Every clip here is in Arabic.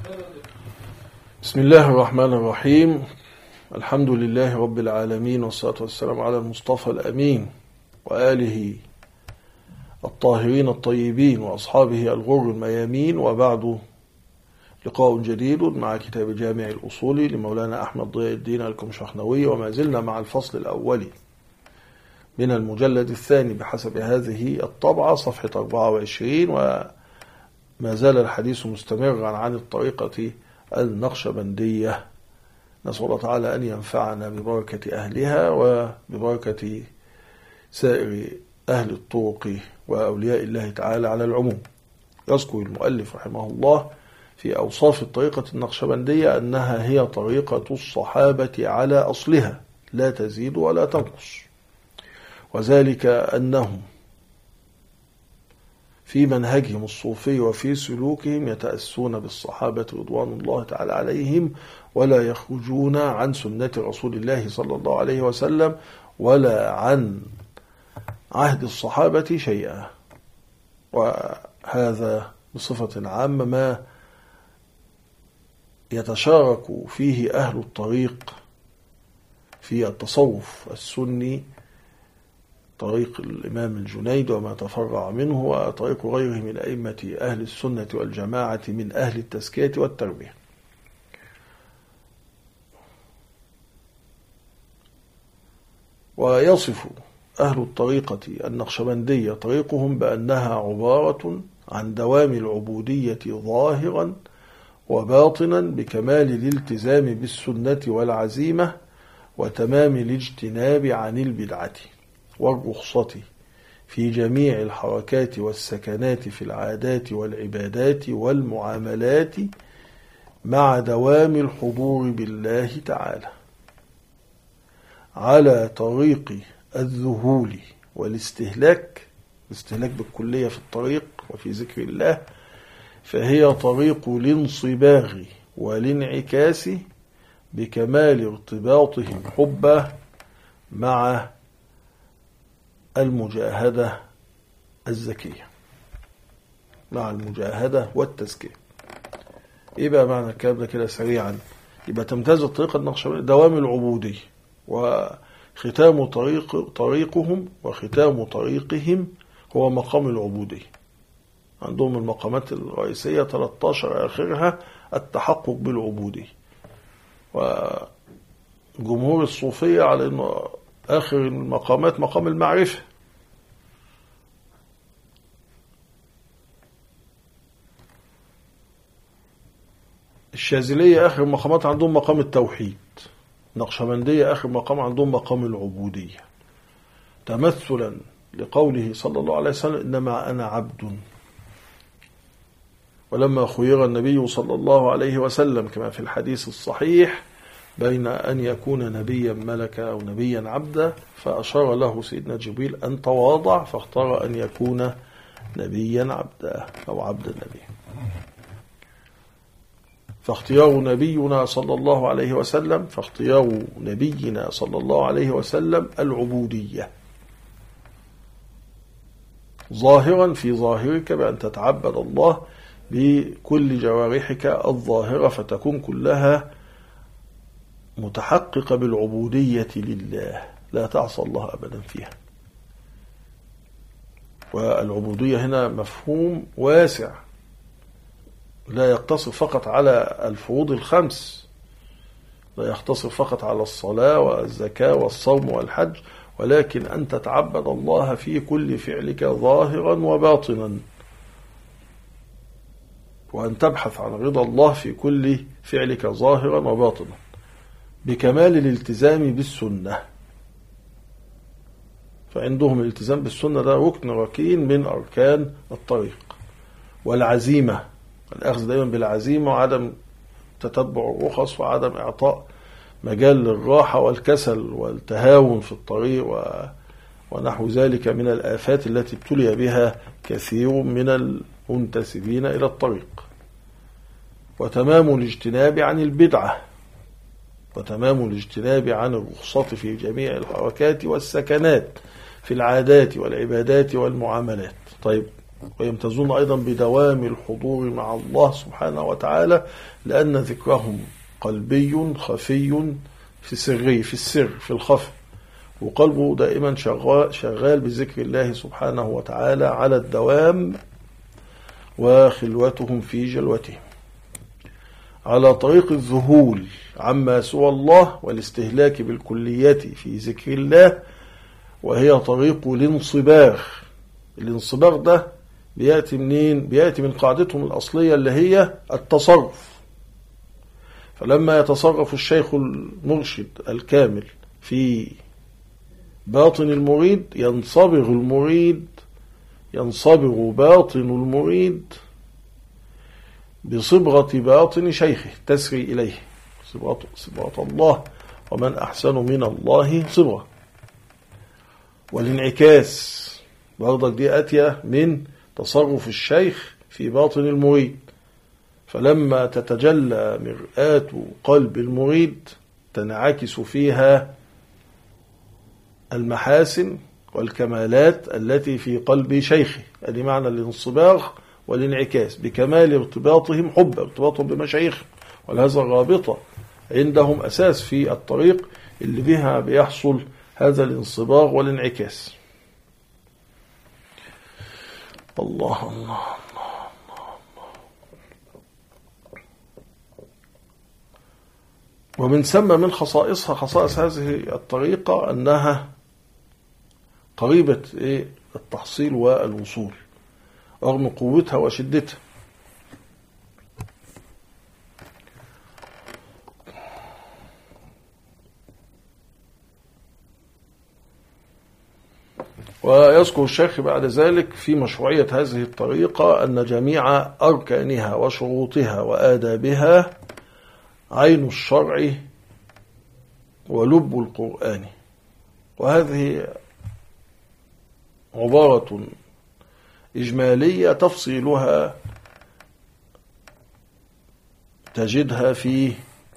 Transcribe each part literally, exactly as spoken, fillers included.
بسم الله الرحمن الرحيم. الحمد لله رب العالمين، والصلاة والسلام على المصطفى الأمين وآله الطاهرين الطيبين وأصحابه الغر الميامين، وبعد. لقاء جديد مع كتاب جامع الأصول لمولانا أحمد ضياء الدين الكمشحنوي، وما زلنا مع الفصل الأول من المجلد الثاني بحسب هذه الطبعة صفحة أربعة وعشرين، وما زال الحديث مستمرا عن الطريقة النقشبندية. نسأل الله تعالى أن ينفعنا ببركة أهلها وببركة سائر أهل الطرق وأولياء الله تعالى على العموم. يذكر المؤلف رحمه الله في أوصاف الطريقة النقشبندية أنها هي طريقة الصحابة على أصلها، لا تزيد ولا تنقص، وذلك أنهم في منهجهم الصوفي وفي سلوكهم يتأسون بالصحابة رضوان الله تعالى عليهم، ولا يخرجون عن سنة رسول الله صلى الله عليه وسلم ولا عن عهد الصحابة شيئا. وهذا بصفة عامة ما يتشارك فيه أهل الطريق في التصوف السني، طريق الإمام الجنيد وما تفرع منه، وطريق غيره من أئمة أهل السنة والجماعة من أهل التزكية والتربية. ويصف أهل الطريقة النقشبندية طريقهم بأنها عبارة عن دوام العبودية ظاهرا وباطنا بكمال الالتزام بالسنة والعزيمة وتمام الاجتناب عن البدعة والرخصة في جميع الحركات والسكنات في العادات والعبادات والمعاملات، مع دوام الحضور بالله تعالى على طريق الذهول والاستهلاك، الاستهلاك بالكلية في الطريق وفي ذكر الله، فهي طريق الانصباغ والانعكاس بكمال ارتباطهم حبه مع المجاهدة الزكية، مع المجاهدة والتزكية. ايه بقى معنى الكلام ده كده سريعا؟ يبقى تمتاز الطريقة النقشبندية دوام العبودية، وختام طريق طريقهم وختام طريقهم هو مقام العبودية. عندهم المقامات الرئيسية ثلاثة عشر آخرها التحقق بالعبودية، وجمهور الصوفية على أنه آخر المقامات مقام المعرفة. الشاذلية آخر المقامات عندهم مقام التوحيد. النقشبندية آخر مقام عندهم مقام العبودية، تمثلا لقوله صلى الله عليه وسلم: إنما أنا عبد. ولما خير النبي صلى الله عليه وسلم كما في الحديث الصحيح بين أن يكون نبيا ملكا أو نبيا عبدا، فأشار له سيدنا جبريل أن تواضع، فاختار أن يكون نبيا عبدا أو عبدا نبيا. فاختيار نبينا صلى الله عليه وسلم فاختيار نبينا صلى الله عليه وسلم العبودية، ظاهرا في ظاهرك بأن تتعبد الله بكل جوارحك الظاهرة، فتكون كلها متحققة بالعبودية لله، لا تعصى الله أبدا فيها. والعبودية هنا مفهوم واسع، لا يقتصر فقط على الفروض الخمس، لا يقتصر فقط على الصلاة والزكاة والصوم والحج، ولكن أن تتعبد الله في كل فعلك ظاهرا وباطنا، وأن تبحث عن رضا الله في كل فعلك ظاهرا وباطنا بكمال الالتزام بالسنة. فعندهم الالتزام بالسنة ده ركن ركين من أركان الطريق. والعزيمة، الأخذ دائما بالعزيمة، وعدم تتبع الرخص، وعدم إعطاء مجال للراحة والكسل والتهاون في الطريق و... ونحو ذلك من الآفات التي ابتلي بها كثير من المنتسبين إلى الطريق. وتمام الاجتناب عن البدعة، وتمام الاجتناب عن الرخصة في جميع الحركات والسكنات في العادات والعبادات والمعاملات. طيب ويمتازون أيضا بدوام الحضور مع الله سبحانه وتعالى، لأن ذكرهم قلبي خفي في سري في السر في الخفي، وقلبه دائما شغال, شغال بذكر الله سبحانه وتعالى على الدوام، وخلوتهم في جلوتهم على طريق الذهول عما سوى الله والاستهلاك بالكلية في ذكر الله، وهي طريق الانصباغ. الانصباغ ده بيأتي منين؟ بيأتي من قاعدتهم الأصلية اللي هي التصرف. فلما يتصرف الشيخ المرشد الكامل في باطن المريد ينصبغ المريد ينصبغ باطن المريد بصبغة باطن شيخه تسري إليه صبغة, صبغة الله، ومن أحسن من الله صبغة. والانعكاس برضك دي أتية من تصرف الشيخ في باطن المريد، فلما تتجلى مرآة قلب المريد تنعكس فيها المحاسن والكمالات التي في قلب شيخه. هذه معنى الانصباغ والانعكاس، بكمال ارتباطهم حب ارتباطهم بمشايخهم، ولهذا الرابطة عندهم أساس في الطريق اللي بها بيحصل هذا الانصباغ والانعكاس. الله الله الله, الله. ومن ثم من خصائصها خصائص هذه الطريقة أنها قريبة التحصيل والوصول رغم قوتها وشدتها. ويذكر الشيخ بعد ذلك في مشروعية هذه الطريقة أن جميع أركانها وشروطها وآدابها عين الشرع ولب القرآن. وهذه عبارة إجمالية تفصيلها تجدها في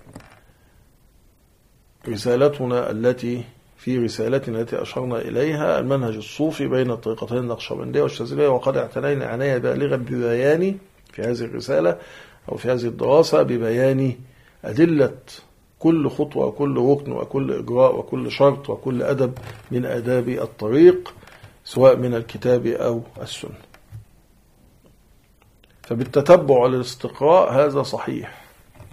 رسالتنا التي في رسالتنا التي أشرنا إليها المنهج الصوفي بين الطريقتين النقشبندية والشاذلية، وقد اعتنينا عناية بالغة ببيان في هذه الرسالة أو في هذه الدراسة ببيان أدلة كل خطوة وكل ركن وكل إجراء وكل شرط وكل أدب من آداب الطريق سواء من الكتاب أو السنة. فبالتتبع والاستقراء هذا صحيح.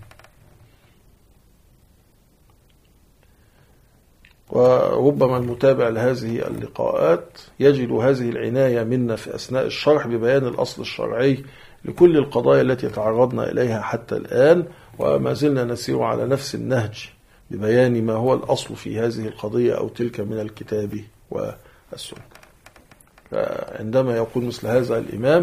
وربما المتابع لهذه اللقاءات يجد هذه العناية منا في أثناء الشرح ببيان الأصل الشرعي لكل القضايا التي تعرضنا إليها حتى الآن، وما زلنا نسير على نفس النهج ببيان ما هو الأصل في هذه القضية أو تلك من الكتاب والسنة. فعندما يقول مثل هذا الإمام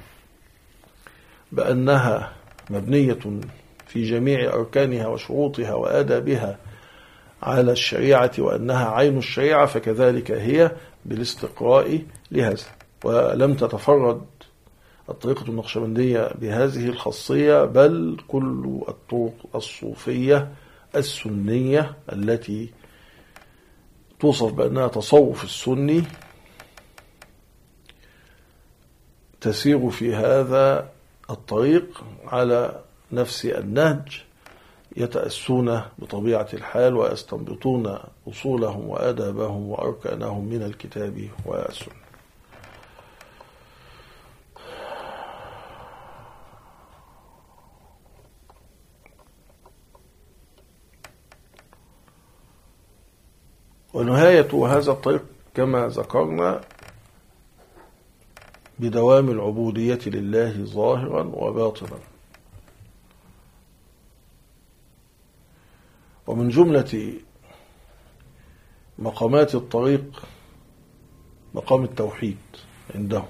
بأنها مبنية في جميع أركانها وشروطها وآدابها على الشريعة وأنها عين الشريعة، فكذلك هي بالاستقراء لهذا. ولم تتفرد الطريقة النقشبندية بهذه الخاصية، بل كل الطرق الصوفية السنية التي توصف بأنها تصوف السني تسير في هذا الطريق على نفس النهج، يتأسون بطبيعة الحال ويستنبطون أصولهم وآدابهم وأركانهم من الكتاب والسنة. ونهاية هذا الطريق كما ذكرنا بدوام العبودية لله ظاهرا وباطنا. ومن جملة مقامات الطريق مقام التوحيد عندهم،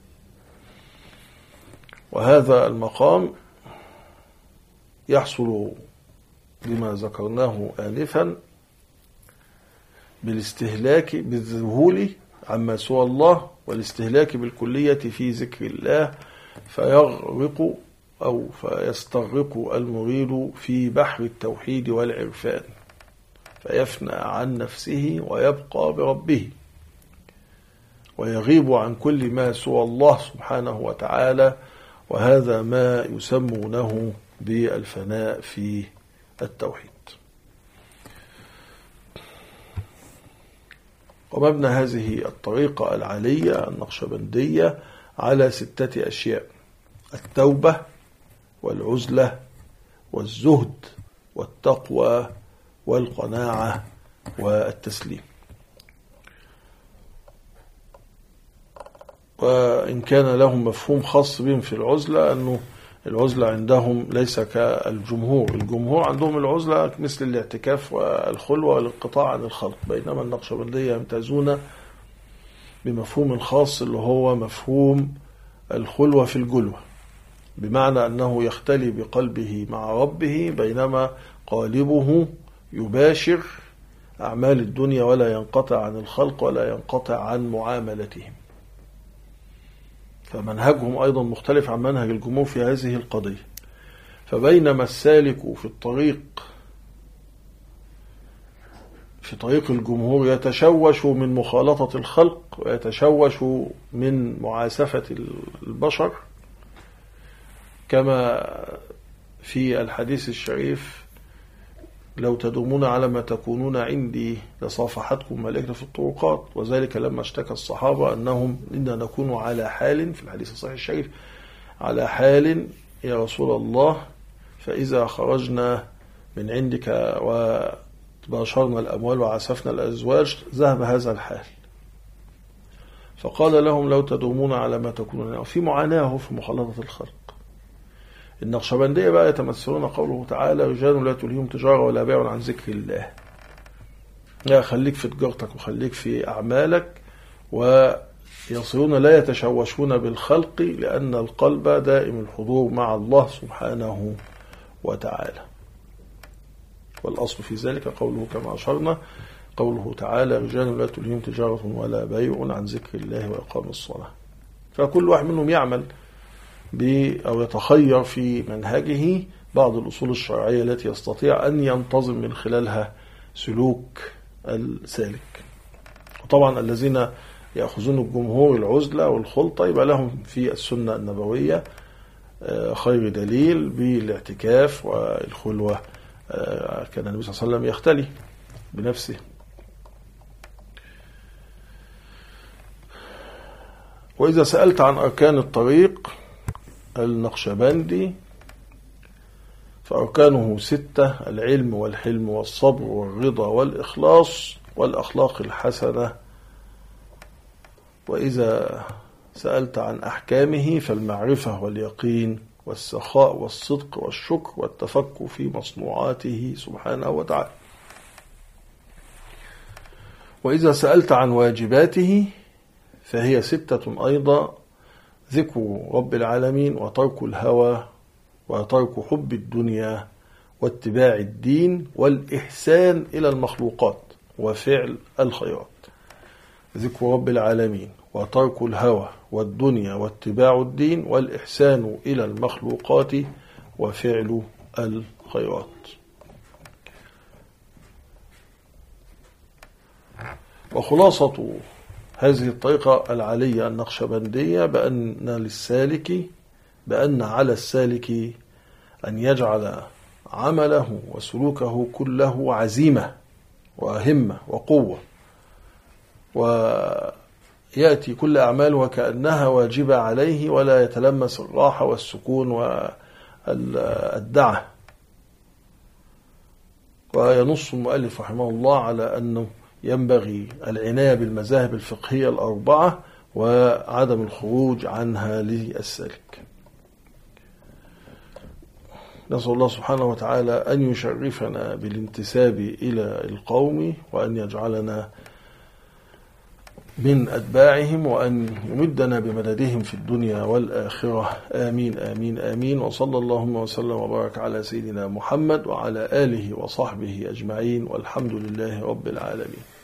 وهذا المقام يحصل بما ذكرناه آنفا بالاستهلاك بالذهول عما سوى الله والاستهلاك بالكلية في ذكر الله، فيغرق أو فيستغرق المريد في بحر التوحيد والعرفان، فيفنى عن نفسه ويبقى بربه. ويغيب عن كل ما سوى الله سبحانه وتعالى، وهذا ما يسمونه بالفناء في التوحيد. ومبنى هذه الطريقة العالية النقشبندية على ستة أشياء: التوبة والعزلة والزهد والتقوى والقناعة والتسليم. وإن كان لهم مفهوم خاص بهم في العزلة، أنه العزلة عندهم ليس كالجمهور. الجمهور عندهم العزلة مثل الاعتكاف والخلوة والانقطاع عن الخلق، بينما النقشبندية يمتازون بمفهوم خاص اللي هو مفهوم الخلوة في الجلوة، بمعنى أنه يختلي بقلبه مع ربه، بينما قالبه يباشر أعمال الدنيا ولا ينقطع عن الخلق ولا ينقطع عن معاملتهم. فمنهجهم أيضا مختلف عن منهج الجمهور في هذه القضية. فبينما السالك في الطريق في طريق الجمهور يتشوش من مخالطة الخلق ويتشوش من معاسفة البشر، كما في الحديث الشريف: لو تدومون على ما تكونون عندي لصافحتكم ملائكة في الطرقات. وذلك لما اشتكى الصحابة أنهم إنا نكون على حال، في الحديث الصحيح الشريف، على حال يا رسول الله، فإذا خرجنا من عندك وباشرنا الأموال وعسفنا الأزواج ذهب هذا الحال. فقال لهم: لو تدومون على ما تكونون. في معاناة في مخالطة الخلق. النقشبندية بقى يتمثلون قوله تعالى: رجال لا تلهيهم تجارة ولا بيع عن ذكر الله. لا، خليك في تجارتك وخليك في أعمالك، ويصيرون لا يتشوشون بالخلق، لأن القلب دائم الحضور مع الله سبحانه وتعالى. والأصل في ذلك قوله كما أشرنا، قوله تعالى: رجال لا تلهيهم تجارة ولا بيع عن ذكر الله وإقام الصلاة. فكل واحد منهم يعمل أو يتخير في منهجه بعض الأصول الشرعية التي يستطيع أن ينتظم من خلالها سلوك السالك. وطبعا الذين يأخذون الجمهور العزلة والخلطة يبقى لهم في السنة النبوية خير دليل بالاعتكاف والخلوة. كان النبي صلى الله عليه وسلم يختلي بنفسه. وإذا سألت عن أركان الطريق النقشبندي فأركانه ستة: العلم والحلم والصبر والرضا والإخلاص والأخلاق الحسنة. وإذا سألت عن أحكامه فالمعرفة واليقين والسخاء والصدق والشكر والتفكر في مصنوعاته سبحانه وتعالى. وإذا سألت عن واجباته فهي ستة أيضا: ذكر رب العالمين وترك الهوى وترك حب الدنيا واتباع الدين والإحسان إلى المخلوقات وفعل الخيرات. ذكر رب العالمين وترك الهوى والدنيا واتباع الدين والإحسان إلى المخلوقات وفعل الخيرات. وخلاصة هذه الطريقة العالية النقشبندية بأن للسالك بأن على السالك أن يجعل عمله وسلوكه كله عزيمة وهمة وقوة، ويأتي كل أعماله وكأنها واجبة عليه، ولا يتلمس الراحة والسكون والدعة. وينص المؤلف رحمه الله على أنه ينبغي العناية بالمذاهب الفقهية الأربعة وعدم الخروج عنها للسالك. نسأل الله سبحانه وتعالى أن يشرفنا بالانتساب إلى القوم، وأن يجعلنا من أتباعهم، وأن يمدنا بمددهم في الدنيا والآخرة. آمين آمين آمين. وصلى اللهم وسلم وبارك على سيدنا محمد وعلى آله وصحبه أجمعين، والحمد لله رب العالمين.